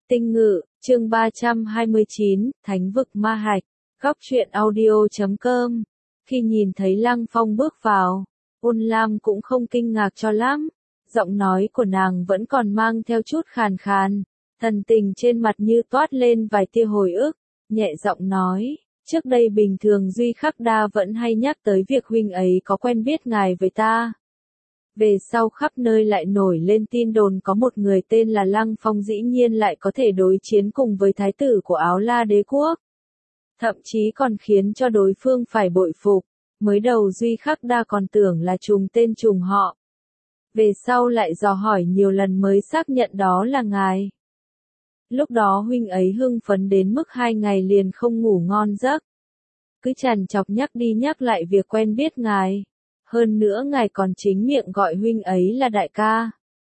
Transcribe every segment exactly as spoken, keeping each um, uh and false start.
Tinh Ngự, chương ba trăm hai mươi chín, Thánh vực ma hạch, góc truyện audio chấm com. Khi nhìn thấy Lăng Phong bước vào, Ôn Lam cũng không kinh ngạc cho lắm. Giọng nói của nàng vẫn còn mang theo chút khàn khàn, thần tình trên mặt như toát lên vài tia hồi ức, nhẹ giọng nói, trước đây bình thường Duy Khắc Đa vẫn hay nhắc tới việc huynh ấy có quen biết ngài với ta. Về sau khắp nơi lại nổi lên tin đồn có một người tên là Lăng Phong dĩ nhiên lại có thể đối chiến cùng với thái tử của Áo La Đế Quốc. Thậm chí còn khiến cho đối phương phải bội phục, mới đầu Duy Khắc Đa còn tưởng là trùng tên trùng họ. Về sau lại dò hỏi nhiều lần mới xác nhận đó là ngài. Lúc đó huynh ấy hưng phấn đến mức hai ngày liền không ngủ ngon giấc. Cứ trằn trọc nhắc đi nhắc lại việc quen biết ngài. Hơn nữa ngài còn chính miệng gọi huynh ấy là đại ca.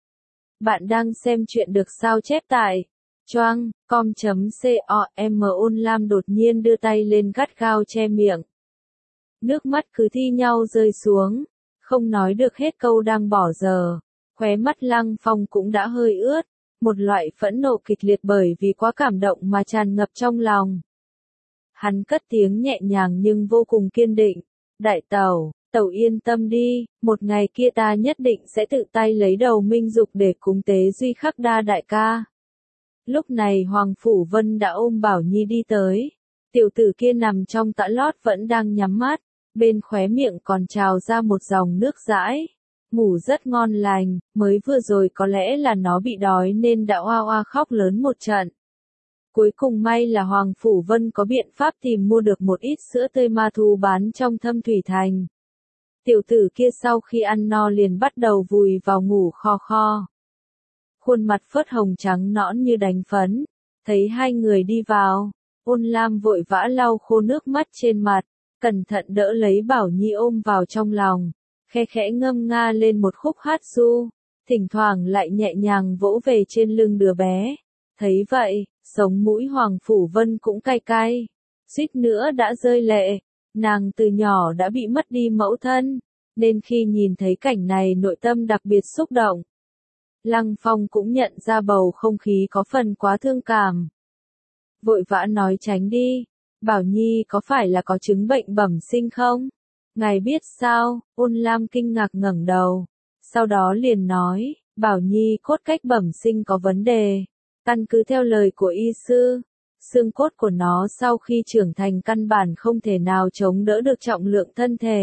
Bạn đang xem chuyện được sao chép tại choang com chấm com. Ôn Lam đột nhiên đưa tay lên gắt gao che miệng. Nước mắt cứ thi nhau rơi xuống, không nói được hết câu đang bỏ giờ. Khóe mắt Lăng Phong cũng đã hơi ướt, một loại phẫn nộ kịch liệt bởi vì quá cảm động mà tràn ngập trong lòng. Hắn cất tiếng nhẹ nhàng nhưng vô cùng kiên định, đại tẩu. Tẩu yên tâm đi, một ngày kia ta nhất định sẽ tự tay lấy đầu Minh Dục để cúng tế Duy Khắc Đa đại ca. Lúc này Hoàng Phủ Vân đã ôm Bảo Nhi đi tới. Tiểu tử kia nằm trong tã lót vẫn đang nhắm mắt, bên khóe miệng còn trào ra một dòng nước dãi. Ngủ rất ngon lành, mới vừa rồi có lẽ là nó bị đói nên đã oa oa khóc lớn một trận. Cuối cùng may là Hoàng Phủ Vân có biện pháp tìm mua được một ít sữa tươi ma thú bán trong Thâm Thủy Thành. Tiểu tử kia sau khi ăn no liền bắt đầu vùi vào ngủ kho kho. Khuôn mặt phớt hồng trắng nõn như đánh phấn. Thấy hai người đi vào, Ôn Lam vội vã lau khô nước mắt trên mặt, cẩn thận đỡ lấy Bảo Nhi ôm vào trong lòng, khe khẽ ngâm nga lên một khúc hát ru, thỉnh thoảng lại nhẹ nhàng vỗ về trên lưng đứa bé. Thấy vậy, sống mũi Hoàng Phủ Vân cũng cay cay, suýt nữa đã rơi lệ. Nàng từ nhỏ đã bị mất đi mẫu thân, nên khi nhìn thấy cảnh này nội tâm đặc biệt xúc động. Lăng Phong cũng nhận ra bầu không khí có phần quá thương cảm. Vội vã nói tránh đi, Bảo Nhi có phải là có chứng bệnh bẩm sinh không? Ngài biết sao? Ôn Lam kinh ngạc ngẩng đầu, sau đó liền nói, Bảo Nhi cốt cách bẩm sinh có vấn đề, căn cứ theo lời của y sư. Xương cốt của nó sau khi trưởng thành căn bản không thể nào chống đỡ được trọng lượng thân thể.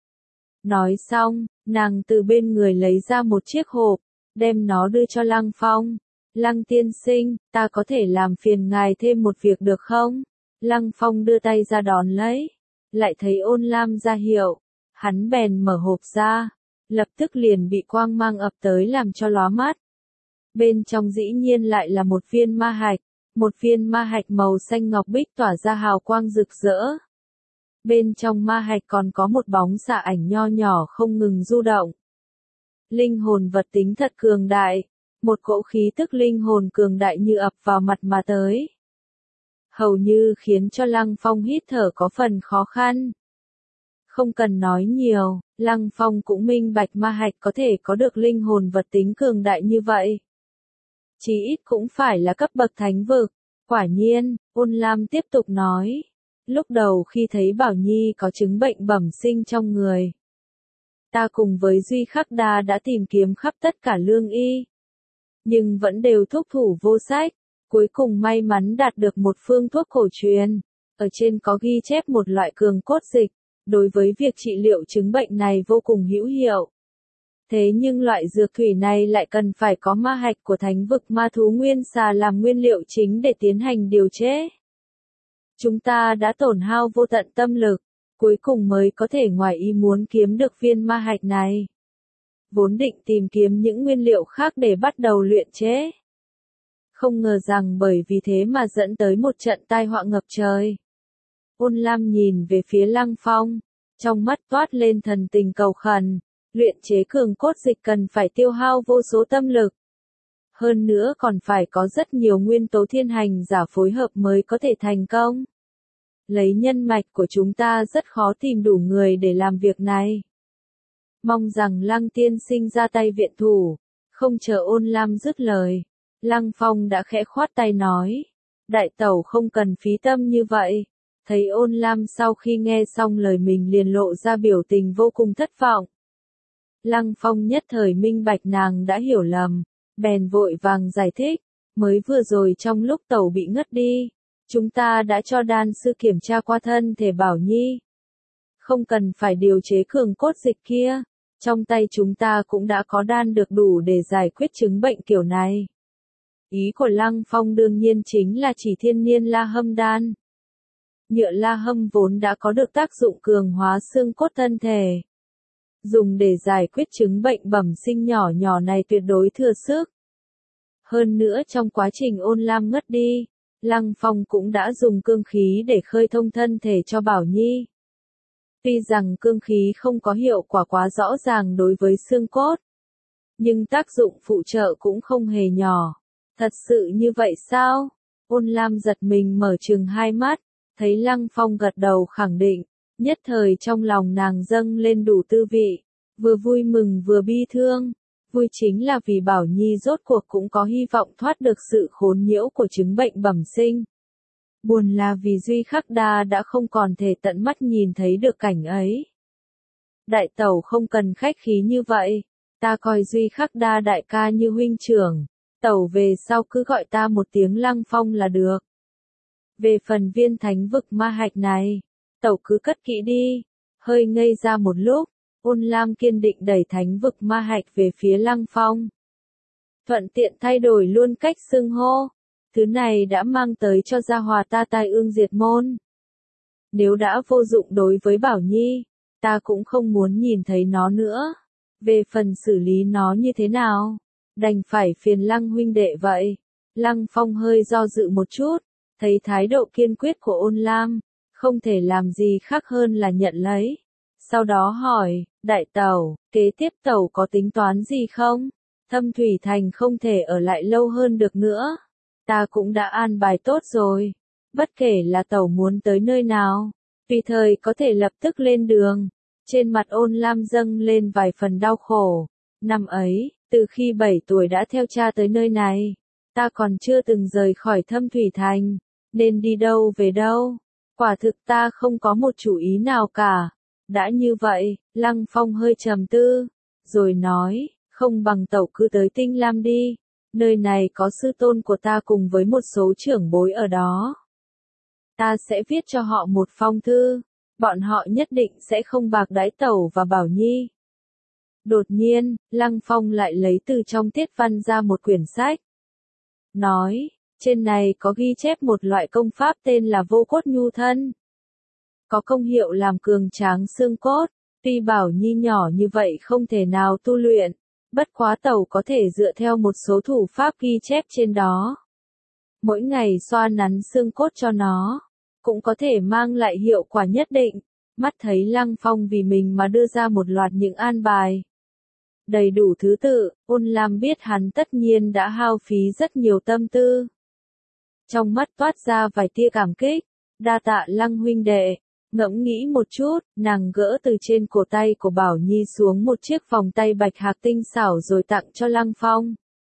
Nói xong, nàng từ bên người lấy ra một chiếc hộp, đem nó đưa cho Lăng Phong. Lăng tiên sinh, ta có thể làm phiền ngài thêm một việc được không? Lăng Phong đưa tay ra đón lấy, lại thấy Ôn Lam ra hiệu, hắn bèn mở hộp ra, lập tức liền bị quang mang ập tới làm cho lóa mắt. Bên trong dĩ nhiên lại là một viên ma hạch. Một viên ma hạch màu xanh ngọc bích tỏa ra hào quang rực rỡ. Bên trong ma hạch còn có một bóng xạ ảnh nho nhỏ không ngừng du động. Linh hồn vật tính thật cường đại, một cỗ khí tức linh hồn cường đại như ập vào mặt mà tới. Hầu như khiến cho Lăng Phong hít thở có phần khó khăn. Không cần nói nhiều, Lăng Phong cũng minh bạch ma hạch có thể có được linh hồn vật tính cường đại như vậy. Chí ít cũng phải là cấp bậc thánh vực. Quả nhiên, Ôn Lam tiếp tục nói. Lúc đầu khi thấy Bảo Nhi có chứng bệnh bẩm sinh trong người, ta cùng với Duy Khắc Đa đã tìm kiếm khắp tất cả lương y. Nhưng vẫn đều thuốc thủ vô sách. Cuối cùng may mắn đạt được một phương thuốc cổ truyền. Ở trên có ghi chép một loại cường cốt dịch. Đối với việc trị liệu chứng bệnh này vô cùng hữu hiệu. Thế nhưng loại dược thủy này lại cần phải có ma hạch của thánh vực ma thú nguyên xà làm nguyên liệu chính để tiến hành điều chế. Chúng ta đã tổn hao vô tận tâm lực, cuối cùng mới có thể ngoài ý muốn kiếm được viên ma hạch này. Vốn định tìm kiếm những nguyên liệu khác để bắt đầu luyện chế. Không ngờ rằng bởi vì thế mà dẫn tới một trận tai họa ngập trời. Ôn Lam nhìn về phía Lăng Phong, trong mắt toát lên thần tình cầu khẩn. Luyện chế cường cốt dịch cần phải tiêu hao vô số tâm lực. Hơn nữa còn phải có rất nhiều nguyên tố thiên hành giả phối hợp mới có thể thành công. Lấy nhân mạch của chúng ta rất khó tìm đủ người để làm việc này. Mong rằng Lăng tiên sinh ra tay viện thủ. Không chờ Ôn Lam dứt lời, Lăng Phong đã khẽ khoát tay nói. Đại tẩu không cần phí tâm như vậy. Thấy Ôn Lam sau khi nghe xong lời mình liền lộ ra biểu tình vô cùng thất vọng. Lăng Phong nhất thời minh bạch nàng đã hiểu lầm, bèn vội vàng giải thích, mới vừa rồi trong lúc tẩu bị ngất đi, chúng ta đã cho đan sư kiểm tra qua thân thể Bảo Nhi. Không cần phải điều chế cường cốt dịch kia, trong tay chúng ta cũng đã có đan được đủ để giải quyết chứng bệnh kiểu này. Ý của Lăng Phong đương nhiên chính là chỉ thiên niên la hâm đan. Nhựa la hâm vốn đã có được tác dụng cường hóa xương cốt thân thể. Dùng để giải quyết chứng bệnh bẩm sinh nhỏ nhỏ này tuyệt đối thừa sức. Hơn nữa trong quá trình Ôn Lam ngất đi, Lăng Phong cũng đã dùng cương khí để khơi thông thân thể cho Bảo Nhi. Tuy rằng cương khí không có hiệu quả quá rõ ràng đối với xương cốt, nhưng tác dụng phụ trợ cũng không hề nhỏ. Thật sự như vậy sao? Ôn Lam giật mình mở trừng hai mắt, thấy Lăng Phong gật đầu khẳng định, nhất thời trong lòng nàng dâng lên đủ tư vị, vừa vui mừng vừa bi thương. Vui chính là vì Bảo Nhi rốt cuộc cũng có hy vọng thoát được sự khốn nhiễu của chứng bệnh bẩm sinh. Buồn là vì Duy Khắc Đa đã không còn thể tận mắt nhìn thấy được cảnh ấy. Đại tẩu không cần khách khí như vậy, ta coi Duy Khắc Đa đại ca như huynh trưởng, tẩu về sau cứ gọi ta một tiếng Lăng Phong là được. Về phần viên thánh vực ma hạch này, tẩu cứ cất kỹ đi. Hơi ngây ra một lúc, Ôn Lam kiên định đẩy thánh vực ma hạch về phía Lăng Phong. Thuận tiện thay đổi luôn cách xưng hô. Thứ này đã mang tới cho gia hòa ta tai ương diệt môn. Nếu đã vô dụng đối với Bảo Nhi, ta cũng không muốn nhìn thấy nó nữa. Về phần xử lý nó như thế nào, đành phải phiền Lăng huynh đệ vậy. Lăng Phong hơi do dự một chút, thấy thái độ kiên quyết của Ôn Lam, không thể làm gì khác hơn là nhận lấy. Sau đó hỏi, đại tẩu, kế tiếp tẩu có tính toán gì không? Thâm Thủy Thành không thể ở lại lâu hơn được nữa. Ta cũng đã an bài tốt rồi. Bất kể là tẩu muốn tới nơi nào, tùy thời có thể lập tức lên đường. Trên mặt Ôn Lam dâng lên vài phần đau khổ. Năm ấy, từ khi bảy tuổi đã theo cha tới nơi này, ta còn chưa từng rời khỏi Thâm Thủy Thành, nên đi đâu về đâu. Quả thực ta không có một chủ ý nào cả. Đã như vậy, Lăng Phong hơi trầm tư, rồi nói, không bằng tẩu cứ tới Tinh Lam đi, nơi này có sư tôn của ta cùng với một số trưởng bối ở đó. Ta sẽ viết cho họ một phong thư, bọn họ nhất định sẽ không bạc đãi tẩu và Bảo Nhi. Đột nhiên, Lăng Phong lại lấy từ trong tiết văn ra một quyển sách. Nói, trên này có ghi chép một loại công pháp tên là vô cốt nhu thân. Có công hiệu làm cường tráng xương cốt, tuy Bảo Nhi nhỏ như vậy không thể nào tu luyện, bất quá tẩu có thể dựa theo một số thủ pháp ghi chép trên đó. Mỗi ngày xoa nắn xương cốt cho nó, cũng có thể mang lại hiệu quả nhất định. Mắt thấy Lăng Phong vì mình mà đưa ra một loạt những an bài đầy đủ thứ tự, Ôn Lam biết hắn tất nhiên đã hao phí rất nhiều tâm tư. Trong mắt toát ra vài tia cảm kích, đa tạ Lăng huynh đệ. Ngẫm nghĩ một chút, nàng gỡ từ trên cổ tay của Bảo Nhi xuống một chiếc vòng tay bạch hạc tinh xảo rồi tặng cho Lăng Phong.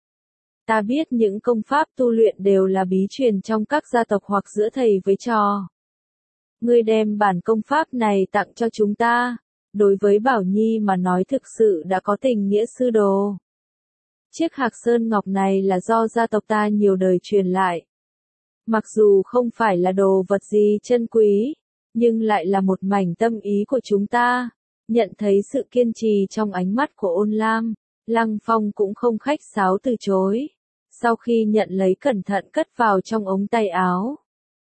Ta biết những công pháp tu luyện đều là bí truyền trong các gia tộc hoặc giữa thầy với trò. Ngươi đem bản công pháp này tặng cho chúng ta, đối với Bảo Nhi mà nói thực sự đã có tình nghĩa sư đồ. Chiếc hạc sơn ngọc này là do gia tộc ta nhiều đời truyền lại. Mặc dù không phải là đồ vật gì chân quý, nhưng lại là một mảnh tâm ý của chúng ta. Nhận thấy sự kiên trì trong ánh mắt của Ôn Lam, Lăng Phong cũng không khách sáo từ chối. Sau khi nhận lấy cẩn thận cất vào trong ống tay áo,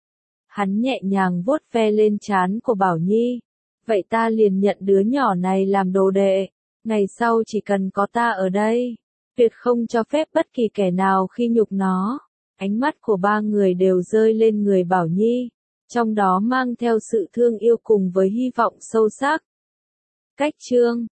hắn nhẹ nhàng vuốt ve lên trán của Bảo Nhi. Vậy ta liền nhận đứa nhỏ này làm đồ đệ, ngày sau chỉ cần có ta ở đây, tuyệt không cho phép bất kỳ kẻ nào khi nhục nó. Ánh mắt của ba người đều rơi lên người Bảo Nhi, trong đó mang theo sự thương yêu cùng với hy vọng sâu sắc. Cách chương